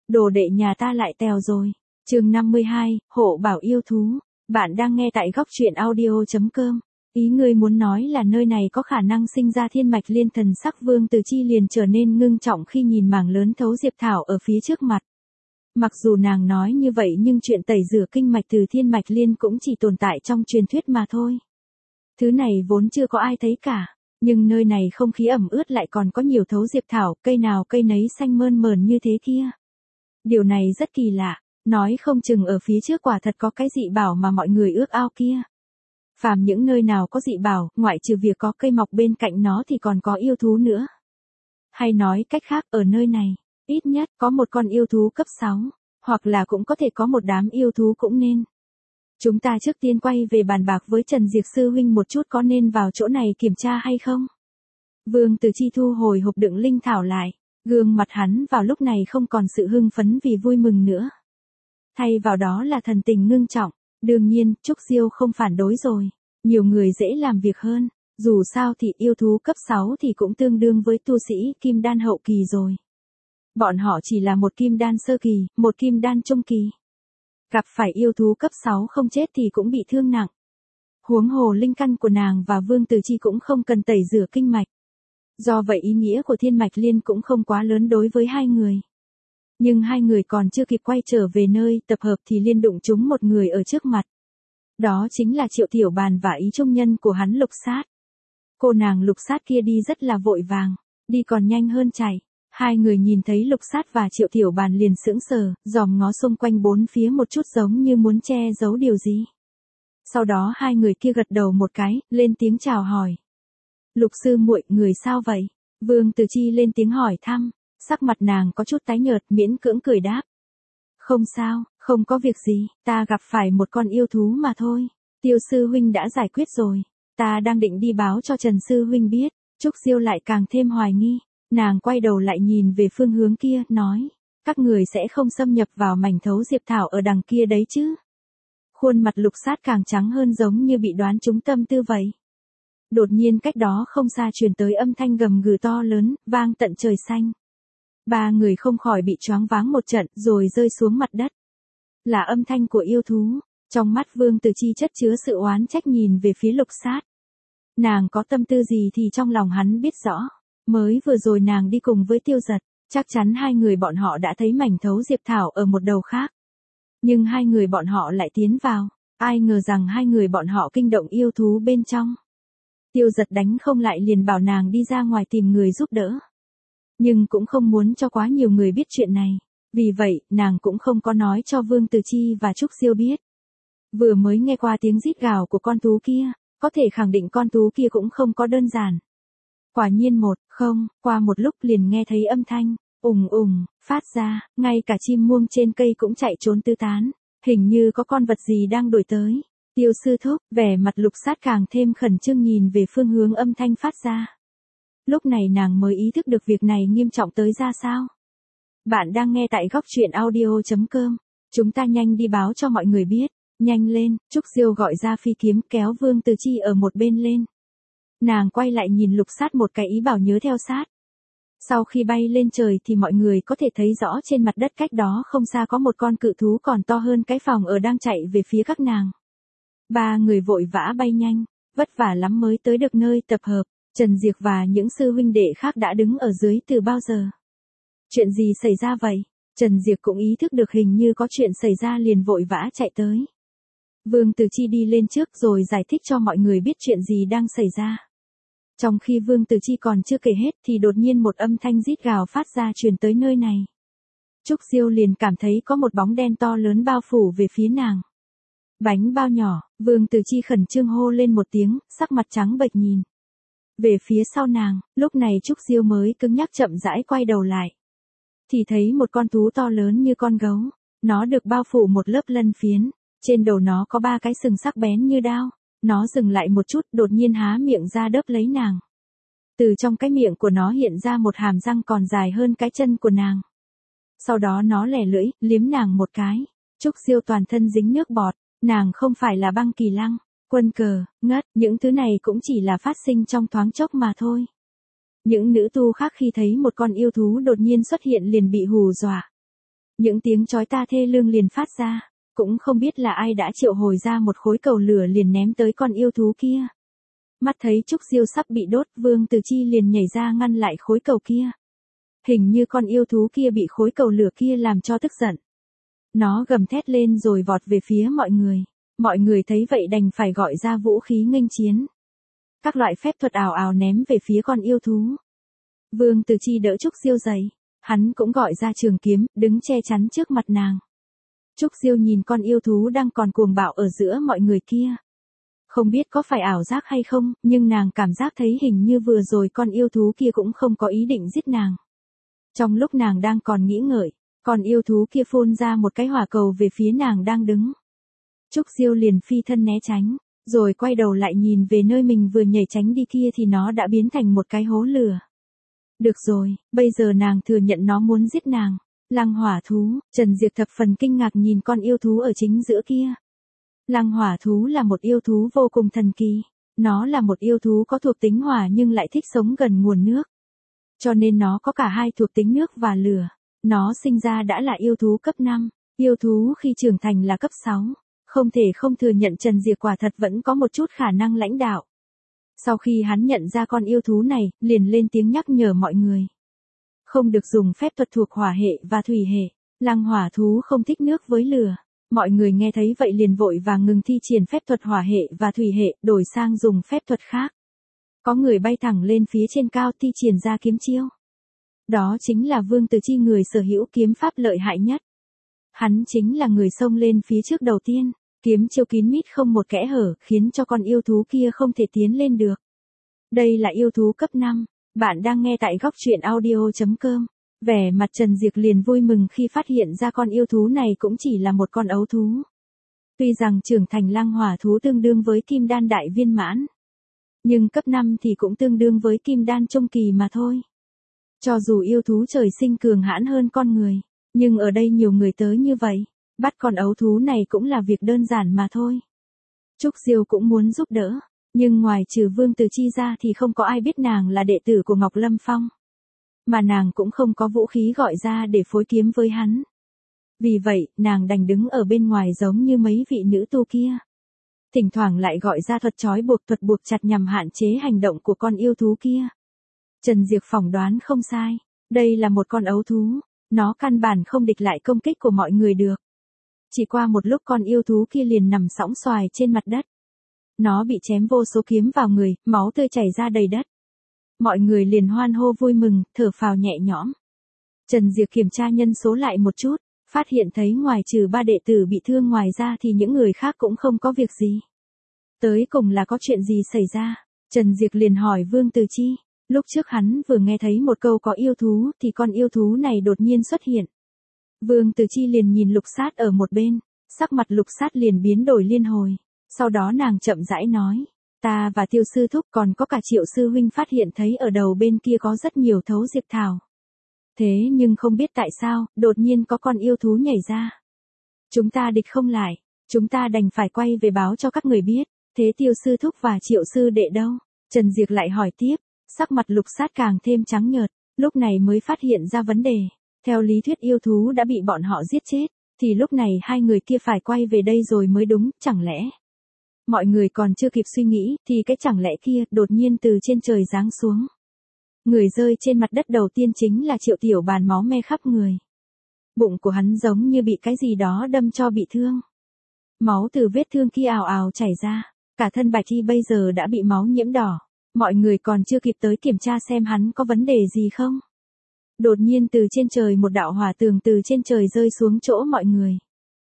đồ đệ nhà ta lại tèo rồi. Chương 52, hộ bảo yêu thú. Bạn đang nghe tại góc truyện audio.com. Ý ngươi muốn nói là nơi này có khả năng sinh ra thiên mạch liên thần sắc. Vương Từ Chi liền trở nên ngưng trọng khi nhìn mảng lớn thấu diệp thảo ở phía trước mặt. Mặc dù nàng nói như vậy nhưng chuyện tẩy rửa kinh mạch từ thiên mạch liên cũng chỉ tồn tại trong truyền thuyết mà thôi. Thứ này vốn chưa có ai thấy cả, nhưng nơi này không khí ẩm ướt lại còn có nhiều thấu diệp thảo, cây nào cây nấy xanh mơn mởn như thế kia. Điều này rất kỳ lạ, nói không chừng ở phía trước quả thật có cái dị bảo mà mọi người ước ao kia. Phàm những nơi nào có dị bảo, ngoại trừ việc có cây mọc bên cạnh nó thì còn có yêu thú nữa. Hay nói cách khác, ở nơi này, ít nhất có một con yêu thú cấp 6, hoặc là cũng có thể có một đám yêu thú cũng nên. Chúng ta trước tiên quay về bàn bạc với Trần Diệp sư huynh một chút, có nên vào chỗ này kiểm tra hay không? Vương Từ Chi thu hồi hộp đựng linh thảo lại, gương mặt hắn vào lúc này không còn sự hưng phấn vì vui mừng nữa. Thay vào đó là thần tình ngưng trọng. Đương nhiên, Trúc Diêu không phản đối rồi. Nhiều người dễ làm việc hơn. Dù sao thì yêu thú cấp 6 thì cũng tương đương với tu sĩ kim đan hậu kỳ rồi. Bọn họ chỉ là một kim đan sơ kỳ, một kim đan trung kỳ. Gặp phải yêu thú cấp 6 không chết thì cũng bị thương nặng. Huống hồ linh căn của nàng và Vương Từ Chi cũng không cần tẩy rửa kinh mạch. Do vậy ý nghĩa của thiên mạch liên cũng không quá lớn đối với hai người. Nhưng hai người còn chưa kịp quay trở về nơi tập hợp thì liên đụng trúng một người ở trước mặt. Đó chính là Triệu Tiểu Bàn và ý trung nhân của hắn Lục Sát. Cô nàng Lục Sát kia đi rất là vội vàng, đi còn nhanh hơn chạy. Hai người nhìn thấy Lục Sát và Triệu Tiểu Bàn liền sững sờ, dòm ngó xung quanh bốn phía một chút giống như muốn che giấu điều gì. Sau đó hai người kia gật đầu một cái, lên tiếng chào hỏi. Lục sư muội, người sao vậy? Vương Từ Chi lên tiếng hỏi thăm. Sắc mặt nàng có chút tái nhợt, miễn cưỡng cười đáp. Không sao, không có việc gì, ta gặp phải một con yêu thú mà thôi. Tiêu sư huynh đã giải quyết rồi. Ta đang định đi báo cho Trần sư huynh biết. Trúc Diêu lại càng thêm hoài nghi. Nàng quay đầu lại nhìn về phương hướng kia, nói. Các người sẽ không xâm nhập vào mảnh thấu diệp thảo ở đằng kia đấy chứ. Khuôn mặt Lục Sát càng trắng hơn, giống như bị đoán trúng tâm tư vậy. Đột nhiên cách đó không xa truyền tới âm thanh gầm gừ to lớn, vang tận trời xanh. Ba người không khỏi bị choáng váng một trận rồi rơi xuống mặt đất. Là âm thanh của yêu thú. Trong mắt Vương Từ Chi chất chứa sự oán trách nhìn về phía Lục Sát. Nàng có tâm tư gì thì trong lòng hắn biết rõ. Mới vừa rồi nàng đi cùng với Tiêu Giật, chắc chắn hai người bọn họ đã thấy mảnh thấu diệp thảo ở một đầu khác. Nhưng hai người bọn họ lại tiến vào. Ai ngờ rằng hai người bọn họ kinh động yêu thú bên trong. Tiêu Giật đánh không lại liền bảo nàng đi ra ngoài tìm người giúp đỡ. Nhưng cũng không muốn cho quá nhiều người biết chuyện này. Vì vậy, nàng cũng không có nói cho Vương Từ Chi và Trúc Diêu biết. Vừa mới nghe qua tiếng rít gào của con thú kia, có thể khẳng định con thú kia cũng không có đơn giản. Quả nhiên qua một lúc liền nghe thấy âm thanh, ùng ùng, phát ra, ngay cả chim muông trên cây cũng chạy trốn tứ tán. Hình như có con vật gì đang đuổi tới. Tiêu sư thúc, vẻ mặt Lục Sát càng thêm khẩn trương nhìn về phương hướng âm thanh phát ra. Lúc này nàng mới ý thức được việc này nghiêm trọng tới ra sao. Bạn đang nghe tại góc truyện audio.com. Chúng ta nhanh đi báo cho mọi người biết. Nhanh lên, Trúc Diêu gọi ra phi kiếm kéo Vương Từ Chi ở một bên lên. Nàng quay lại nhìn Lục Sát một cái ý bảo nhớ theo sát. Sau khi bay lên trời thì mọi người có thể thấy rõ trên mặt đất cách đó không xa có một con cự thú còn to hơn cái phòng ở đang chạy về phía các nàng. Ba người vội vã bay nhanh, vất vả lắm mới tới được nơi tập hợp. Trần Diệp và những sư huynh đệ khác đã đứng ở dưới từ bao giờ. Chuyện gì xảy ra vậy? Trần Diệp cũng ý thức được hình như có chuyện xảy ra liền vội vã chạy tới. Vương Từ Chi đi lên trước rồi giải thích cho mọi người biết chuyện gì đang xảy ra. Trong khi Vương Từ Chi còn chưa kể hết thì đột nhiên một âm thanh rít gào phát ra truyền tới nơi này. Trúc Diêu liền cảm thấy có một bóng đen to lớn bao phủ về phía nàng. Bánh bao nhỏ, Vương Từ Chi khẩn trương hô lên một tiếng, sắc mặt trắng bệch nhìn về phía sau nàng. Lúc này Trúc Diêu mới cứng nhắc chậm rãi quay đầu lại. Thì thấy một con thú to lớn như con gấu. Nó được bao phủ một lớp lân phiến. Trên đầu nó có 3 cái sừng sắc bén như đao. Nó dừng lại một chút, đột nhiên há miệng ra đớp lấy nàng. Từ trong cái miệng của nó hiện ra một hàm răng còn dài hơn cái chân của nàng. Sau đó nó lẻ lưỡi, liếm nàng một cái. Trúc Diêu toàn thân dính nước bọt. Nàng không phải là Băng Kỳ Lăng, Quân Cờ, Ngất, những thứ này cũng chỉ là phát sinh trong thoáng chốc mà thôi. Những nữ tu khác khi thấy một con yêu thú đột nhiên xuất hiện liền bị hù dọa. Những tiếng chói ta thê lương liền phát ra, cũng không biết là ai đã triệu hồi ra một khối cầu lửa liền ném tới con yêu thú kia. Mắt thấy Trúc Diêu sắp bị đốt, Vương Từ Chi liền nhảy ra ngăn lại khối cầu kia. Hình như con yêu thú kia bị khối cầu lửa kia làm cho tức giận. Nó gầm thét lên rồi vọt về phía mọi người. Mọi người thấy vậy đành phải gọi ra vũ khí nghênh chiến. Các loại phép thuật ào ào ném về phía con yêu thú. Vương Từ Chi đỡ Trúc Diêu dậy. Hắn cũng gọi ra trường kiếm, đứng che chắn trước mặt nàng. Trúc Diêu nhìn con yêu thú đang còn cuồng bạo ở giữa mọi người kia. Không biết có phải ảo giác hay không, nhưng nàng cảm giác thấy hình như vừa rồi con yêu thú kia cũng không có ý định giết nàng. Trong lúc nàng đang còn nghĩ ngợi, con yêu thú kia phun ra một cái hỏa cầu về phía nàng đang đứng. Trúc Diêu liền phi thân né tránh, rồi quay đầu lại nhìn về nơi mình vừa nhảy tránh đi kia thì nó đã biến thành một cái hố lửa. Được rồi, bây giờ nàng thừa nhận nó muốn giết nàng. Lăng hỏa thú, Trần Diệp thập phần kinh ngạc nhìn con yêu thú ở chính giữa kia. Lăng hỏa thú là một yêu thú vô cùng thần kỳ. Nó là một yêu thú có thuộc tính hỏa nhưng lại thích sống gần nguồn nước. Cho nên nó có cả hai thuộc tính nước và lửa. Nó sinh ra đã là yêu thú cấp 5, yêu thú khi trưởng thành là cấp 6. Không thể không thừa nhận Trần Diệp quả thật vẫn có một chút khả năng lãnh đạo. Sau khi hắn nhận ra con yêu thú này, liền lên tiếng nhắc nhở mọi người. Không được dùng phép thuật thuộc hỏa hệ và thủy hệ. Lăng hỏa thú không thích nước với lửa. Mọi người nghe thấy vậy liền vội vàng ngừng thi triển phép thuật hỏa hệ và thủy hệ, đổi sang dùng phép thuật khác. Có người bay thẳng lên phía trên cao thi triển ra kiếm chiêu. Đó chính là Vương Từ Chi, người sở hữu kiếm pháp lợi hại nhất. Hắn chính là người xông lên phía trước đầu tiên. Kiếm chiêu kín mít không một kẽ hở, khiến cho con yêu thú kia không thể tiến lên được. Đây là yêu thú cấp 5. Bạn đang nghe tại góc truyện audio.com. Vẻ mặt Trần Diệp liền vui mừng khi phát hiện ra con yêu thú này cũng chỉ là một con ấu thú. Tuy rằng trưởng thành lăng hỏa thú tương đương với kim đan đại viên mãn. Nhưng cấp 5 thì cũng tương đương với kim đan trung kỳ mà thôi. Cho dù yêu thú trời sinh cường hãn hơn con người. Nhưng ở đây nhiều người tới như vậy. Bắt con ấu thú này cũng là việc đơn giản mà thôi. Trúc Diêu cũng muốn giúp đỡ. Nhưng ngoài trừ Vương Từ Chi ra thì không có ai biết nàng là đệ tử của Ngọc Lâm Phong. Mà nàng cũng không có vũ khí gọi ra để phối kiếm với hắn. Vì vậy, nàng đành đứng ở bên ngoài giống như mấy vị nữ tu kia. Thỉnh thoảng lại gọi ra thuật trói buộc, thuật buộc chặt nhằm hạn chế hành động của con yêu thú kia. Trần Diệp phỏng đoán không sai. Đây là một con ấu thú. Nó căn bản không địch lại công kích của mọi người được. Chỉ qua một lúc con yêu thú kia liền nằm sõng xoài trên mặt đất. Nó bị chém vô số kiếm vào người, máu tươi chảy ra đầy đất. Mọi người liền hoan hô vui mừng, thở phào nhẹ nhõm. Trần Diệp kiểm tra nhân số lại một chút, phát hiện thấy ngoài trừ 3 đệ tử bị thương ngoài ra thì những người khác cũng không có việc gì. Tới cùng là có chuyện gì xảy ra? Trần Diệp liền hỏi Vương Từ Chi. Lúc trước hắn vừa nghe thấy một câu có yêu thú thì con yêu thú này đột nhiên xuất hiện. Vương Từ Chi liền nhìn Lục Sát ở một bên, sắc mặt Lục Sát liền biến đổi liên hồi. Sau đó nàng chậm rãi nói, ta và Tiêu sư thúc còn có cả Triệu sư huynh phát hiện thấy ở đầu bên kia có rất nhiều thấu diệp thảo. Thế nhưng không biết tại sao, đột nhiên có con yêu thú nhảy ra. Chúng ta địch không lại, chúng ta đành phải quay về báo cho các người biết, thế Tiêu sư thúc và Triệu sư đệ đâu? Trần Diệp lại hỏi tiếp, sắc mặt Lục Sát càng thêm trắng nhợt, lúc này mới phát hiện ra vấn đề. Theo lý thuyết yêu thú đã bị bọn họ giết chết, thì lúc này hai người kia phải quay về đây rồi mới đúng, chẳng lẽ? Mọi người còn chưa kịp suy nghĩ, thì cái chẳng lẽ kia đột nhiên từ trên trời giáng xuống. Người rơi trên mặt đất đầu tiên chính là Triệu Tiểu Bàn, máu me khắp người. Bụng của hắn giống như bị cái gì đó đâm cho bị thương. Máu từ vết thương kia ào ào chảy ra, cả thân Bạch Thi bây giờ đã bị máu nhiễm đỏ. Mọi người còn chưa kịp tới kiểm tra xem hắn có vấn đề gì không. Đột nhiên từ trên trời một đạo hỏa tường từ trên trời rơi xuống chỗ mọi người.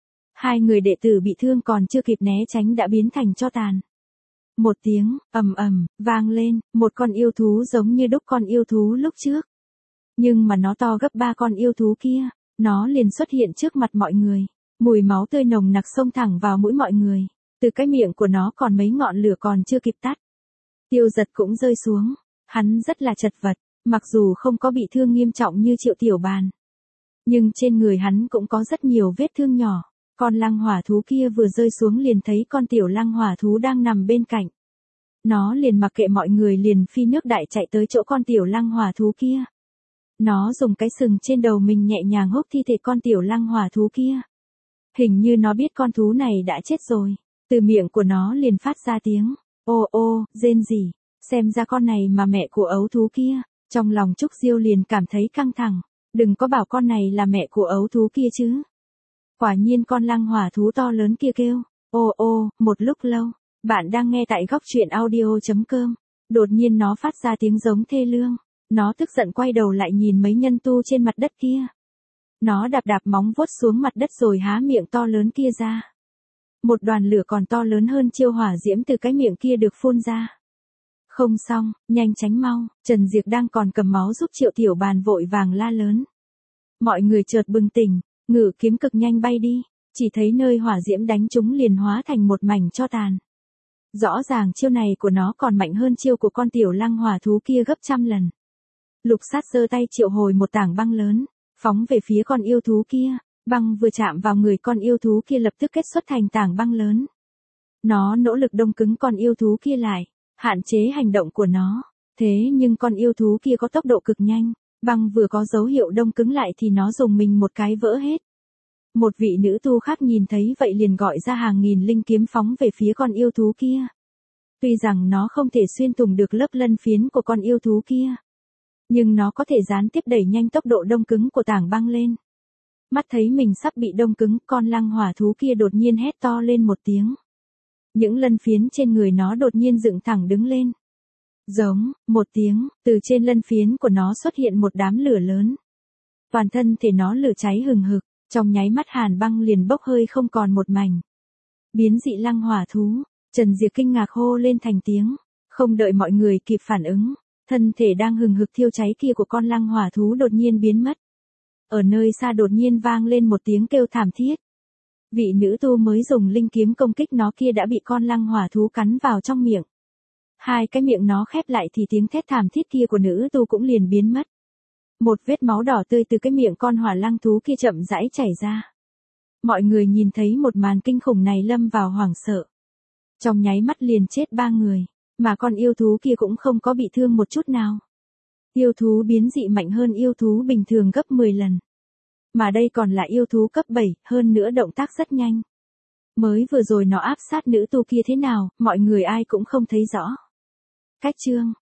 Hai người đệ tử bị thương còn chưa kịp né tránh đã biến thành tro tàn. Một tiếng ầm ầm vang lên, một con yêu thú giống như đúc con yêu thú lúc trước. Nhưng mà nó to gấp 3 con yêu thú kia, nó liền xuất hiện trước mặt mọi người. Mùi máu tươi nồng nặc xông thẳng vào mũi mọi người. Từ cái miệng của nó còn mấy ngọn lửa còn chưa kịp tắt. Tiêu Giật cũng rơi xuống, hắn rất là chật vật, mặc dù không có bị thương nghiêm trọng như Triệu Tiểu Bàn. Nhưng trên người hắn cũng có rất nhiều vết thương nhỏ. Con lăng hỏa thú kia vừa rơi xuống liền thấy con tiểu lăng hỏa thú đang nằm bên cạnh. Nó liền mặc kệ mọi người liền phi nước đại chạy tới chỗ con tiểu lăng hỏa thú kia. Nó dùng cái sừng trên đầu mình nhẹ nhàng húc thi thể con tiểu lăng hỏa thú kia. Hình như nó biết con thú này đã chết rồi. Từ miệng của nó liền phát ra tiếng, ô ô, rên rỉ. Xem ra con này mà mẹ của ấu thú kia. Trong lòng Trúc Diêu liền cảm thấy căng thẳng. Đừng có bảo con này là mẹ của ấu thú kia chứ. Quả nhiên con lăng hỏa thú to lớn kia kêu, ô ô, một lúc lâu. Bạn đang nghe tại góc truyện audio.com. Đột nhiên nó phát ra tiếng giống thê lương. Nó tức giận quay đầu lại nhìn mấy nhân tu trên mặt đất kia. Nó đạp đạp móng vuốt xuống mặt đất rồi há miệng to lớn kia ra. Một đoàn lửa còn to lớn hơn chiêu hỏa diễm từ cái miệng kia được phun ra. Không xong, nhanh tránh mau, Trần Diệc đang còn cầm máu giúp Triệu Tiểu Bàn vội vàng la lớn. Mọi người chợt bừng tỉnh, ngự kiếm cực nhanh bay đi, chỉ thấy nơi hỏa diễm đánh chúng liền hóa thành một mảnh tro tàn. Rõ ràng chiêu này của nó còn mạnh hơn chiêu của con tiểu lăng hỏa thú kia gấp trăm lần. Lục Sát giơ tay triệu hồi một tảng băng lớn, phóng về phía con yêu thú kia, băng vừa chạm vào người con yêu thú kia lập tức kết xuất thành tảng băng lớn. Nó nỗ lực đông cứng con yêu thú kia lại, hạn chế hành động của nó, thế nhưng con yêu thú kia có tốc độ cực nhanh, băng vừa có dấu hiệu đông cứng lại thì nó dùng mình một cái vỡ hết. Một vị nữ tu khác nhìn thấy vậy liền gọi ra hàng nghìn linh kiếm phóng về phía con yêu thú kia. Tuy rằng nó không thể xuyên thủng được lớp lân phiến của con yêu thú kia, nhưng nó có thể gián tiếp đẩy nhanh tốc độ đông cứng của tảng băng lên. Mắt thấy mình sắp bị đông cứng, con lăng hỏa thú kia đột nhiên hét to lên một tiếng. Những lân phiến trên người nó đột nhiên dựng thẳng đứng lên. Giống, một tiếng, từ trên lân phiến của nó xuất hiện một đám lửa lớn. Toàn thân thể nó lửa cháy hừng hực, trong nháy mắt hàn băng liền bốc hơi không còn một mảnh. Biến dị lăng hỏa thú, Trần Diệc kinh ngạc hô lên thành tiếng, không đợi mọi người kịp phản ứng, thân thể đang hừng hực thiêu cháy kia của con lăng hỏa thú đột nhiên biến mất. Ở nơi xa đột nhiên vang lên một tiếng kêu thảm thiết. Vị nữ tu mới dùng linh kiếm công kích nó kia đã bị con lăng hỏa thú cắn vào trong miệng. Hai cái miệng nó khép lại thì tiếng thét thảm thiết kia của nữ tu cũng liền biến mất. Một vết máu đỏ tươi từ cái miệng con hỏa lăng thú kia chậm rãi chảy ra. Mọi người nhìn thấy một màn kinh khủng này lâm vào hoảng sợ. Trong nháy mắt liền chết 3 người, mà con yêu thú kia cũng không có bị thương một chút nào. Yêu thú biến dị mạnh hơn yêu thú bình thường gấp 10 lần. Mà đây còn là yêu thú cấp 7, hơn nữa động tác rất nhanh. Mới vừa rồi nó áp sát nữ tu kia thế nào, mọi người ai cũng không thấy rõ. Cách chương